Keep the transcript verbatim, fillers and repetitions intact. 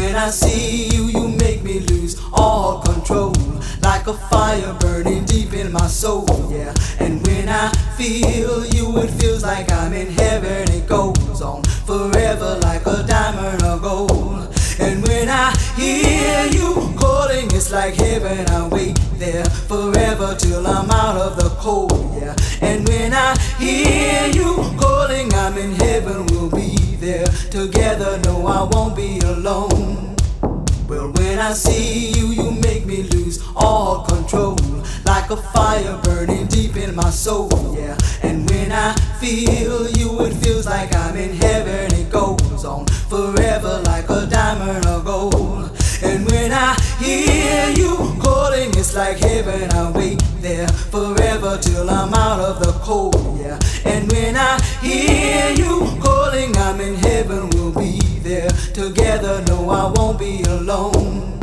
when I see you, you make me lose all control, like a fire burning deep in my soul, yeah. And when I feel you, it feels like I'm in heaven. It goes on forever like a diamond or gold. And when I hear you calling, it's like heaven. I wait there forever till I'm out of the cold, yeah. And when I hear you calling, I'm in heaven. We'll be there together. No, I won't be alone. Well, when I see you, you make me lose all control, like a fire burning deep in my soul, yeah. And when I feel you, it feels like I'm in heaven. It goes on forever like a diamond or gold. And when I hear you calling, it's like heaven. I wait there forever till I'm out of the cold, yeah. And when I hear you calling, I'm in heaven. We'll be there together. No, I won't be alone.